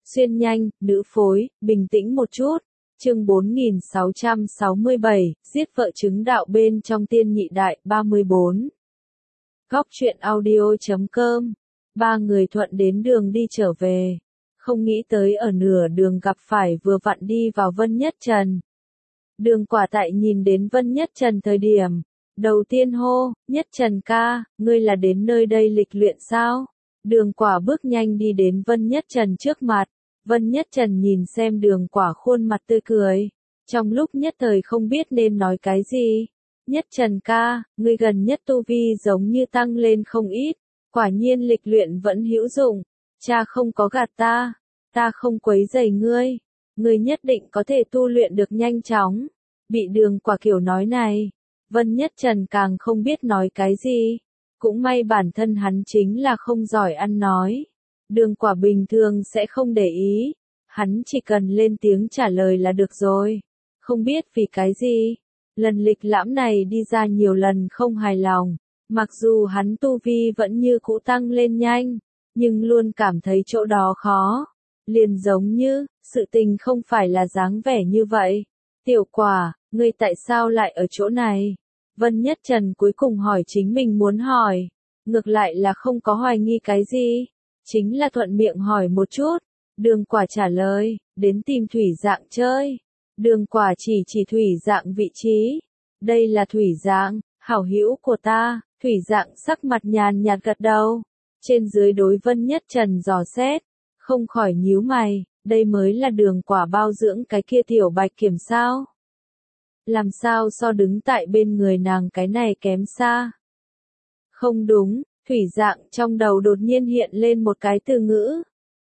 Xuyên nhanh, nữ phối, bình tĩnh một chút. Chương 4667, giết vợ chứng đạo bên trong tiên nhị đại, 34. Góc truyện audio.com. Ba người thuận đến đường đi trở về. Không nghĩ tới ở nửa đường gặp phải vừa vặn đi vào Vân Nhất Trần. Đường Quả tại nhìn đến Vân Nhất Trần thời điểm. Đầu tiên hô, Nhất Trần ca, ngươi là đến nơi đây lịch luyện sao? Đường Quả bước nhanh đi đến Vân Nhất Trần trước mặt. Vân Nhất Trần nhìn xem Đường Quả khuôn mặt tươi cười. Trong lúc nhất thời không biết nên nói cái gì. Nhất Trần ca, ngươi gần nhất tu vi giống như tăng lên không ít. Quả nhiên lịch luyện vẫn hữu dụng. Cha không có gạt ta. Ta không quấy rầy ngươi. Ngươi nhất định có thể tu luyện được nhanh chóng. Bị Đường Quả kiểu nói này. Vân Nhất Trần càng không biết nói cái gì. Cũng may bản thân hắn chính là không giỏi ăn nói. Đường Quả bình thường sẽ không để ý. Hắn chỉ cần lên tiếng trả lời là được rồi. Không biết vì cái gì. Lần lịch lãm này đi ra nhiều lần không hài lòng. Mặc dù hắn tu vi vẫn như cũ tăng lên nhanh. Nhưng luôn cảm thấy chỗ đó khó. Liền giống như, sự tình không phải là dáng vẻ như vậy. Tiểu Quả, ngươi tại sao lại ở chỗ này? Vân Nhất Trần cuối cùng hỏi chính mình muốn hỏi. Ngược lại là không có hoài nghi cái gì. Chính là thuận miệng hỏi một chút. Đường Quả trả lời, đến tìm Thủy Dạng chơi. Đường Quả chỉ Thủy Dạng vị trí. Đây là Thủy Dạng, hảo hữu của ta. Thủy Dạng sắc mặt nhàn nhạt gật đầu. Trên dưới đối Vân Nhất Trần dò xét. Không khỏi nhíu mày, đây mới là Đường Quả bao dưỡng cái kia tiểu bạch kiểm sao. Làm sao so đứng tại bên người nàng cái này kém xa. Không đúng, Thủy Dạng trong đầu đột nhiên hiện lên một cái từ ngữ.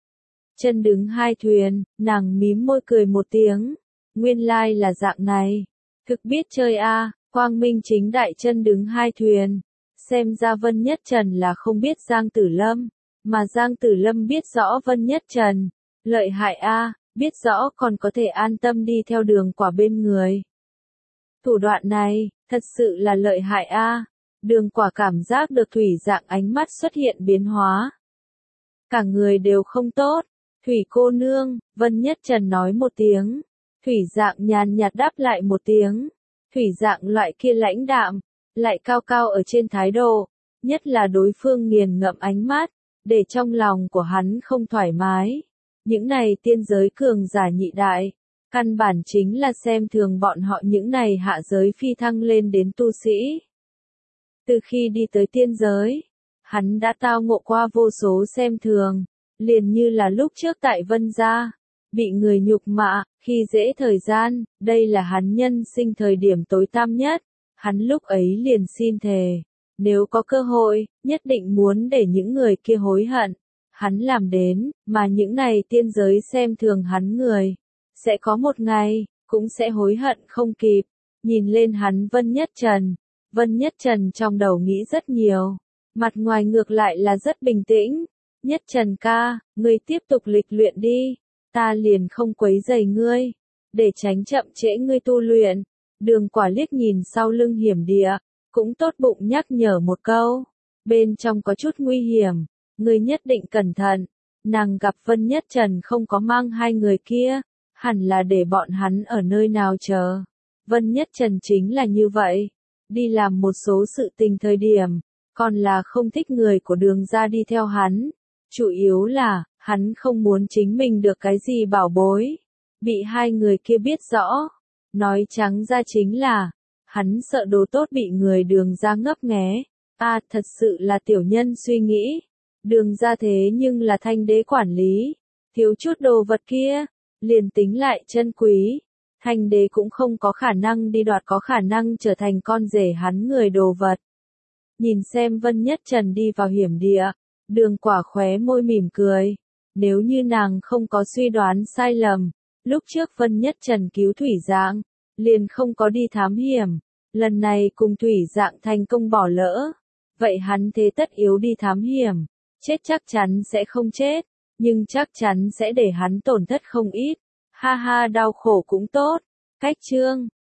Chân đứng hai thuyền, nàng mím môi cười một tiếng. Nguyên lai là dạng này. Thực biết chơi a, quang minh chính đại chân đứng hai thuyền. Xem ra Vân Nhất Trần là không biết Giang Tử Lâm. Mà Giang Tử Lâm biết rõ Vân Nhất Trần. Lợi hại a, biết rõ còn có thể an tâm đi theo Đường Quả bên người. Thủ đoạn này, thật sự là lợi hại a. Đường Quả cảm giác được Thủy Dạng ánh mắt xuất hiện biến hóa. Cả người đều không tốt. Thủy cô nương, Vân Nhất Trần nói một tiếng. Thủy Dạng nhàn nhạt đáp lại một tiếng. Thủy Dạng loại kia lãnh đạm, lại cao cao ở trên thái độ. Nhất là đối phương nghiền ngẫm ánh mắt, để trong lòng của hắn không thoải mái. Những này tiên giới cường giả nhị đại. Căn bản chính là xem thường bọn họ những này hạ giới phi thăng lên đến tu sĩ. Từ khi đi tới tiên giới, hắn đã tao ngộ qua vô số xem thường, liền như là lúc trước tại Vân Gia, bị người nhục mạ, khi dễ thời gian, đây là hắn nhân sinh thời điểm tối tăm nhất, hắn lúc ấy liền xin thề, nếu có cơ hội, nhất định muốn để những người kia hối hận, hắn làm đến, mà những này tiên giới xem thường hắn người. Sẽ có một ngày, cũng sẽ hối hận không kịp. Nhìn lên hắn Vân Nhất Trần. Vân Nhất Trần trong đầu nghĩ rất nhiều. Mặt ngoài ngược lại là rất bình tĩnh. Nhất Trần ca, ngươi tiếp tục lịch luyện đi. Ta liền không quấy rầy ngươi. Để tránh chậm trễ ngươi tu luyện. Đường Quả liếc nhìn sau lưng hiểm địa. Cũng tốt bụng nhắc nhở một câu. Bên trong có chút nguy hiểm. Ngươi nhất định cẩn thận. Nàng gặp Vân Nhất Trần không có mang hai người kia. Hẳn là để bọn hắn ở nơi nào chờ. Vân Nhất Trần chính là như vậy. Đi làm một số sự tình thời điểm. Còn là không thích người của Đường ra đi theo hắn. Chủ yếu là, hắn không muốn chính mình được cái gì bảo bối. Bị hai người kia biết rõ. Nói trắng ra chính là, hắn sợ đồ tốt bị người Đường ra ngấp nghé. Thật sự là tiểu nhân suy nghĩ. Đường ra thế nhưng là thanh đế quản lý. Thiếu chút đồ vật kia. Liền tính lại chân quý, thanh đế cũng không có khả năng đi đoạt có khả năng trở thành con rể hắn người đồ vật. Nhìn xem Vân Nhất Trần đi vào hiểm địa, Đường Quả khóe môi mỉm cười. Nếu như nàng không có suy đoán sai lầm, lúc trước Vân Nhất Trần cứu Thủy Dạng, liền không có đi thám hiểm. Lần này cùng Thủy Dạng thành công bỏ lỡ. Vậy hắn thế tất yếu đi thám hiểm. Chết chắc chắn sẽ không chết. Nhưng chắc chắn sẽ để hắn tổn thất không ít. Ha ha đau khổ cũng tốt. Cách chương.